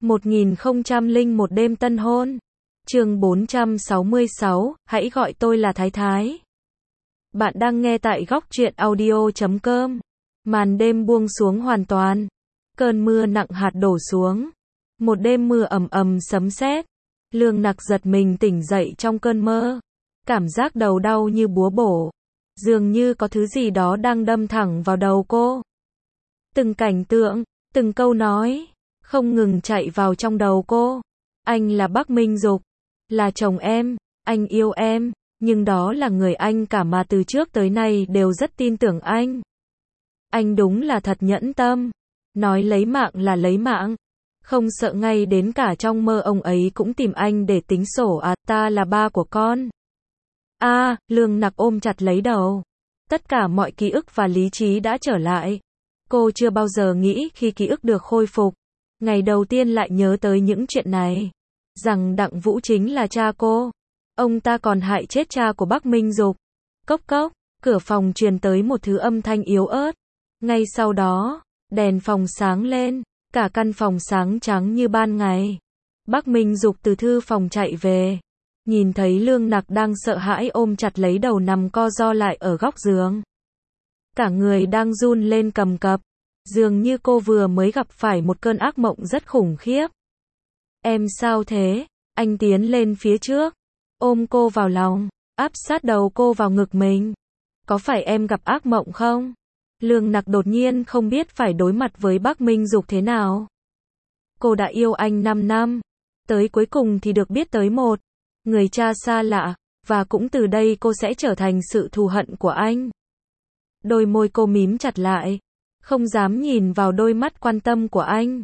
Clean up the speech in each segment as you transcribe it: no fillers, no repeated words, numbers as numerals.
1001 đêm tân hôn. Chương 466, hãy gọi tôi là Thái Thái. Bạn đang nghe tại góc truyện audio.com. Màn đêm buông xuống hoàn toàn. Cơn mưa nặng hạt đổ xuống. Một đêm mưa ầm ầm sấm sét. Lương Nặc giật mình tỉnh dậy trong cơn mơ. Cảm giác đầu đau như búa bổ. Dường như có thứ gì đó đang đâm thẳng vào đầu cô. Từng cảnh tượng, từng câu nói, không ngừng chạy vào trong đầu cô. Anh là Bắc Minh Dục, là chồng em, anh yêu em, nhưng đó là người anh cả mà từ trước tới nay đều rất tin tưởng anh. Anh đúng là thật nhẫn tâm, nói lấy mạng là lấy mạng, không sợ ngay đến cả trong mơ ông ấy cũng tìm anh để tính sổ à, ta là ba của con. Lương Nặc ôm chặt lấy đầu. Tất cả mọi ký ức và lý trí đã trở lại. Cô chưa bao giờ nghĩ khi ký ức được khôi phục, ngày đầu tiên lại nhớ tới những chuyện này. Rằng Đặng Vũ chính là cha cô. Ông ta còn hại chết cha của Bắc Minh Dục. Cốc cốc, cửa phòng truyền tới một thứ âm thanh yếu ớt. Ngay sau đó, đèn phòng sáng lên, cả căn phòng sáng trắng như ban ngày. Bắc Minh Dục từ thư phòng chạy về. Nhìn thấy Lương Nặc đang sợ hãi ôm chặt lấy đầu nằm co ro lại ở góc giường. Cả người đang run lên cầm cập. Dường như cô vừa mới gặp phải một cơn ác mộng rất khủng khiếp. Em sao thế? Anh tiến lên phía trước, ôm cô vào lòng, áp sát đầu cô vào ngực mình. Có phải em gặp ác mộng không? Lương Nặc đột nhiên không biết phải đối mặt với Bắc Minh Dục thế nào. Cô đã yêu anh 5 năm, tới cuối cùng thì được biết tới một người cha xa lạ, và cũng từ đây cô sẽ trở thành sự thù hận của anh. Đôi môi cô mím chặt lại, không dám nhìn vào đôi mắt quan tâm của anh.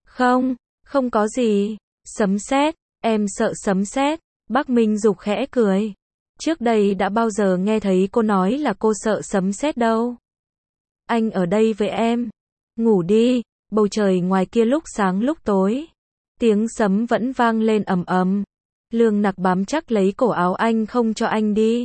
Không có gì. Sấm sét, em sợ sấm sét. Bắc Minh Dục khẽ cười. Trước đây đã bao giờ nghe thấy cô nói là cô sợ sấm sét đâu. Anh ở đây với em. Ngủ đi. Bầu trời ngoài kia lúc sáng lúc tối. Tiếng sấm vẫn vang lên ầm ầm. Lương Nặc bám chắc lấy cổ áo anh không cho anh đi.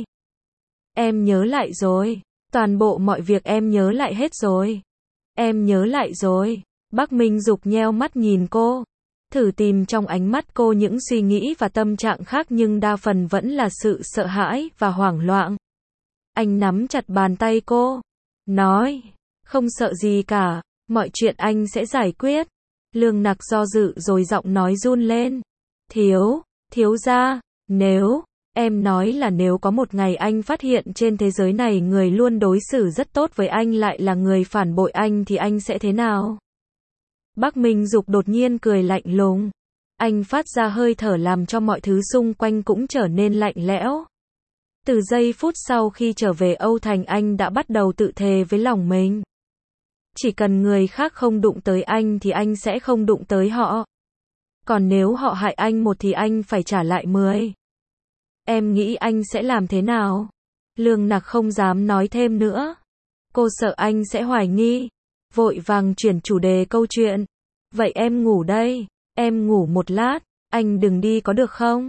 Em nhớ lại rồi. Toàn bộ mọi việc em nhớ lại hết rồi. Em nhớ lại rồi. Bắc Minh Dục nheo mắt nhìn cô. Thử tìm trong ánh mắt cô những suy nghĩ và tâm trạng khác nhưng đa phần vẫn là sự sợ hãi và hoảng loạn. Anh nắm chặt bàn tay cô. Nói. Không sợ gì cả. Mọi chuyện anh sẽ giải quyết. Lương Nặc do dự rồi giọng nói run lên. Thiếu gia, nếu, em nói là nếu có một ngày anh phát hiện trên thế giới này người luôn đối xử rất tốt với anh lại là người phản bội anh thì anh sẽ thế nào? Bắc Minh Dục đột nhiên cười lạnh lùng. Anh phát ra hơi thở làm cho mọi thứ xung quanh cũng trở nên lạnh lẽo. Từ giây phút sau khi trở về Âu Thành anh đã bắt đầu tự thề với lòng mình. Chỉ cần người khác không đụng tới anh thì anh sẽ không đụng tới họ. Còn nếu họ hại anh một thì anh phải trả lại 10. Em nghĩ anh sẽ làm thế nào? Lương Nặc không dám nói thêm nữa. Cô sợ anh sẽ hoài nghi. Vội vàng chuyển chủ đề câu chuyện. Vậy em ngủ đây. Em ngủ một lát. Anh đừng đi có được không?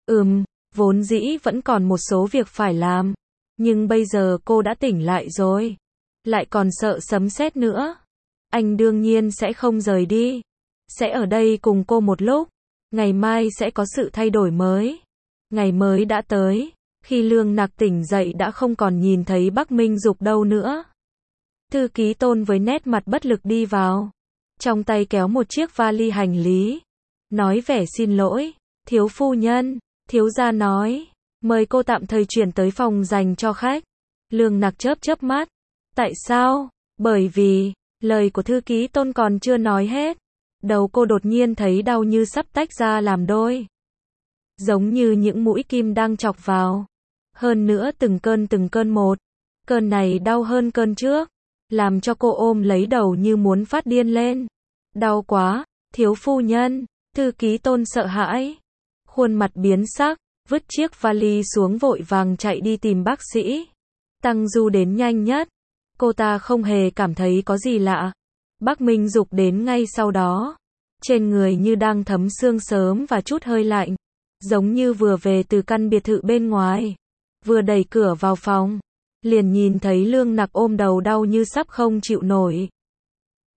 Vốn dĩ vẫn còn một số việc phải làm. Nhưng bây giờ cô đã tỉnh lại rồi. Lại còn sợ sấm sét nữa. Anh đương nhiên sẽ không rời đi. Sẽ ở đây cùng cô một lúc. Ngày mai sẽ có sự thay đổi mới. Ngày mới đã tới. Khi Lương Nặc tỉnh dậy đã không còn nhìn thấy Bắc Minh Dục đâu nữa. Thư ký Tôn với nét mặt bất lực đi vào. Trong tay kéo một chiếc vali hành lý. Nói vẻ xin lỗi. Thiếu phu nhân. Thiếu gia nói. Mời cô tạm thời chuyển tới phòng dành cho khách. Lương Nặc chớp mắt. Tại sao? Bởi vì, lời của thư ký Tôn còn chưa nói hết. Đầu cô đột nhiên thấy đau như sắp tách ra làm đôi. Giống như những mũi kim đang chọc vào. Hơn nữa từng cơn một. Cơn này đau hơn cơn trước. Làm cho cô ôm lấy đầu như muốn phát điên lên. Đau quá, thiếu phu nhân. Thư ký Tôn sợ hãi. Khuôn mặt biến sắc, vứt chiếc vali xuống vội vàng chạy đi tìm bác sĩ. Tăng Du đến nhanh nhất. Cô ta không hề cảm thấy có gì lạ. Bắc Minh Dục đến ngay sau đó. Trên người như đang thấm sương sớm và chút hơi lạnh. Giống như vừa về từ căn biệt thự bên ngoài. Vừa đẩy cửa vào phòng. Liền nhìn thấy Lương Nặc ôm đầu đau như sắp không chịu nổi.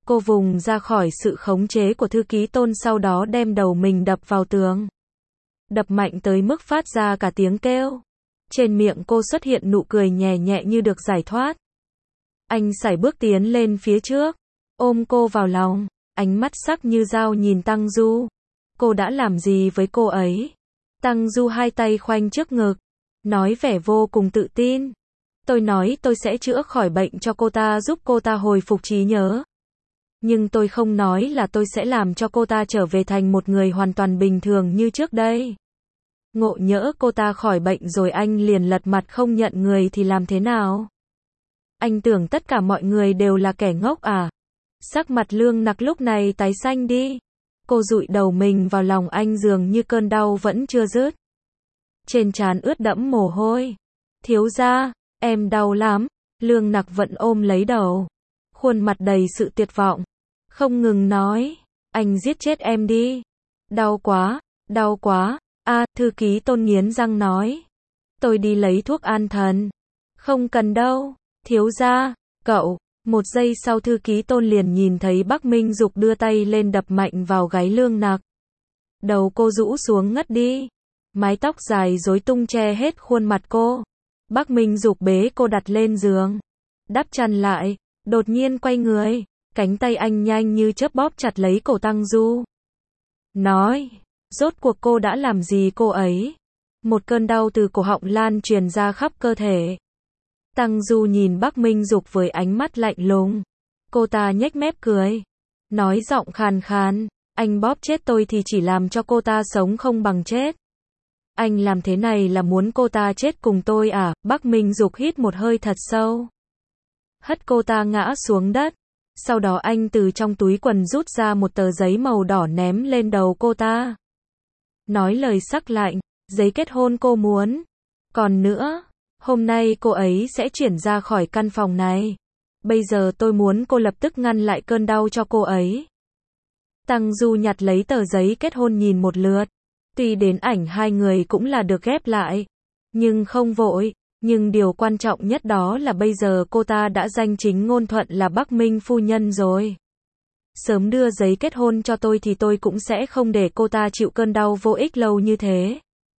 Cô vùng ra khỏi sự khống chế của thư ký Tôn, sau đó đem đầu mình đập vào tường. Đập mạnh tới mức phát ra cả tiếng kêu. Trên miệng cô xuất hiện nụ cười nhẹ nhẹ như được giải thoát. Anh sải bước tiến lên phía trước, ôm cô vào lòng, ánh mắt sắc như dao nhìn Tăng Du. Cô đã làm gì với cô ấy? Tăng Du hai tay khoanh trước ngực, nói vẻ vô cùng tự tin. Tôi nói tôi sẽ chữa khỏi bệnh cho cô ta, giúp cô ta hồi phục trí nhớ. Nhưng tôi không nói là tôi sẽ làm cho cô ta trở về thành một người hoàn toàn bình thường như trước đây. Ngộ nhỡ cô ta khỏi bệnh rồi anh liền lật mặt không nhận người thì làm thế nào? Anh tưởng tất cả mọi người đều là kẻ ngốc à? Sắc mặt Lương Nặc lúc này tái xanh đi. Cô dụi đầu mình vào lòng anh, dường như cơn đau vẫn chưa dứt. Trên trán ướt đẫm mồ hôi. Thiếu gia, em đau lắm. Lương Nặc vẫn ôm lấy đầu, khuôn mặt đầy sự tuyệt vọng, không ngừng nói, anh giết chết em đi. Đau quá, đau quá. Thư ký Tôn nghiến răng nói. Tôi đi lấy thuốc an thần. Không cần đâu, thiếu gia, cậu. Một giây sau thư ký Tôn liền nhìn thấy Bắc Minh Dục đưa tay lên đập mạnh vào gáy Lương Nặc. Đầu cô rũ xuống ngất đi. Mái tóc dài rối tung che hết khuôn mặt cô. Bắc Minh Dục bế cô đặt lên giường, đắp chăn lại, đột nhiên quay người, cánh tay anh nhanh như chớp bóp chặt lấy cổ Tăng Du. Nói, rốt cuộc cô đã làm gì cô ấy? Một cơn đau từ cổ họng lan truyền ra khắp cơ thể. Tăng Du nhìn Bắc Minh Dục với ánh mắt lạnh lùng. Cô ta nhếch mép cười, nói giọng khàn khàn, anh bóp chết tôi thì chỉ làm cho cô ta sống không bằng chết. Anh làm thế này là muốn cô ta chết cùng tôi à? Bắc Minh Dục hít một hơi thật sâu, hất cô ta ngã xuống đất. Sau đó anh từ trong túi quần rút ra một tờ giấy màu đỏ ném lên đầu cô ta. Nói lời sắc lạnh, giấy kết hôn cô muốn. Còn nữa, hôm nay cô ấy sẽ chuyển ra khỏi căn phòng này. Bây giờ tôi muốn cô lập tức ngăn lại cơn đau cho cô ấy. Tăng Du nhặt lấy tờ giấy kết hôn nhìn một lượt. Tuy đến ảnh hai người cũng là được ghép lại, nhưng không vội. Nhưng điều quan trọng nhất đó là bây giờ cô ta đã danh chính ngôn thuận là Bắc Minh phu nhân rồi. Sớm đưa giấy kết hôn cho tôi thì tôi cũng sẽ không để cô ta chịu cơn đau vô ích lâu như thế.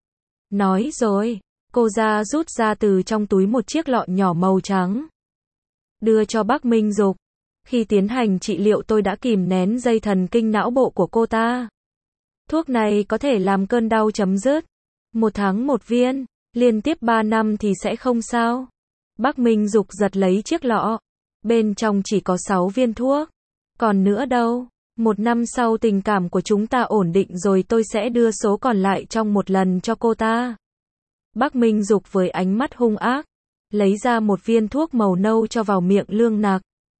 Nói rồi, cô rút ra từ trong túi một chiếc lọ nhỏ màu trắng, đưa cho Bắc Minh Dục. Khi tiến hành trị liệu tôi đã kìm nén dây thần kinh não bộ của cô ta. Thuốc này có thể làm cơn đau chấm dứt. 1 tháng 1 viên, liên tiếp 3 năm thì sẽ không sao. Bắc Minh Dục giật lấy chiếc lọ. Bên trong chỉ có 6 viên thuốc. Còn nữa đâu? 1 năm sau tình cảm của chúng ta ổn định rồi tôi sẽ đưa số còn lại trong một lần cho cô ta. Bắc Minh Dục với ánh mắt hung ác, lấy ra một viên thuốc màu nâu cho vào miệng Lương Nặc.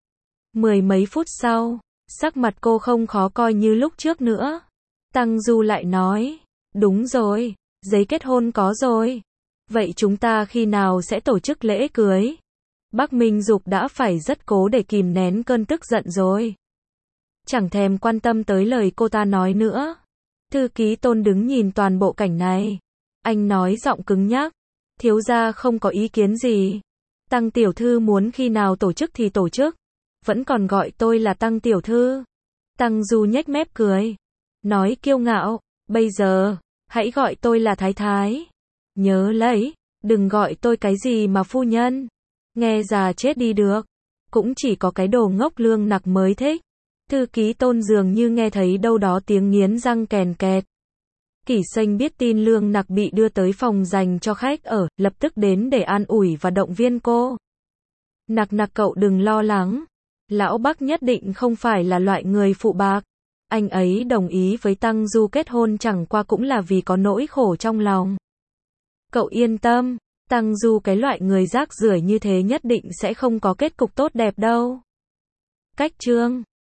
10 mấy phút sau, sắc mặt cô không khó coi như lúc trước nữa. Tăng Du lại nói, đúng rồi, giấy kết hôn có rồi. Vậy chúng ta khi nào sẽ tổ chức lễ cưới? Bắc Minh Dục đã phải rất cố để kìm nén cơn tức giận rồi. Chẳng thèm quan tâm tới lời cô ta nói nữa. Thư ký Tôn đứng nhìn toàn bộ cảnh này. Anh nói giọng cứng nhắc, thiếu gia không có ý kiến gì. Tăng tiểu thư muốn khi nào tổ chức thì tổ chức. Vẫn còn gọi tôi là Tăng tiểu thư. Tăng Du nhếch mép cười, nói kiêu ngạo, bây giờ, hãy gọi tôi là Thái Thái. Nhớ lấy, đừng gọi tôi cái gì mà phu nhân. Nghe già chết đi được. Cũng chỉ có cái đồ ngốc Lương Nặc mới thích. Thư ký Tôn dường như nghe thấy đâu đó tiếng nghiến răng kèn kẹt. Kỷ Sênh biết tin Lương Nặc bị đưa tới phòng dành cho khách ở, lập tức đến để an ủi và động viên cô. Nặc Nặc cậu đừng lo lắng. Lão Bắc nhất định không phải là loại người phụ bạc. Anh ấy đồng ý với Tăng Du kết hôn chẳng qua cũng là vì có nỗi khổ trong lòng. Cậu yên tâm, Tăng Du cái loại người rác rưởi như thế nhất định sẽ không có kết cục tốt đẹp đâu. Cách chương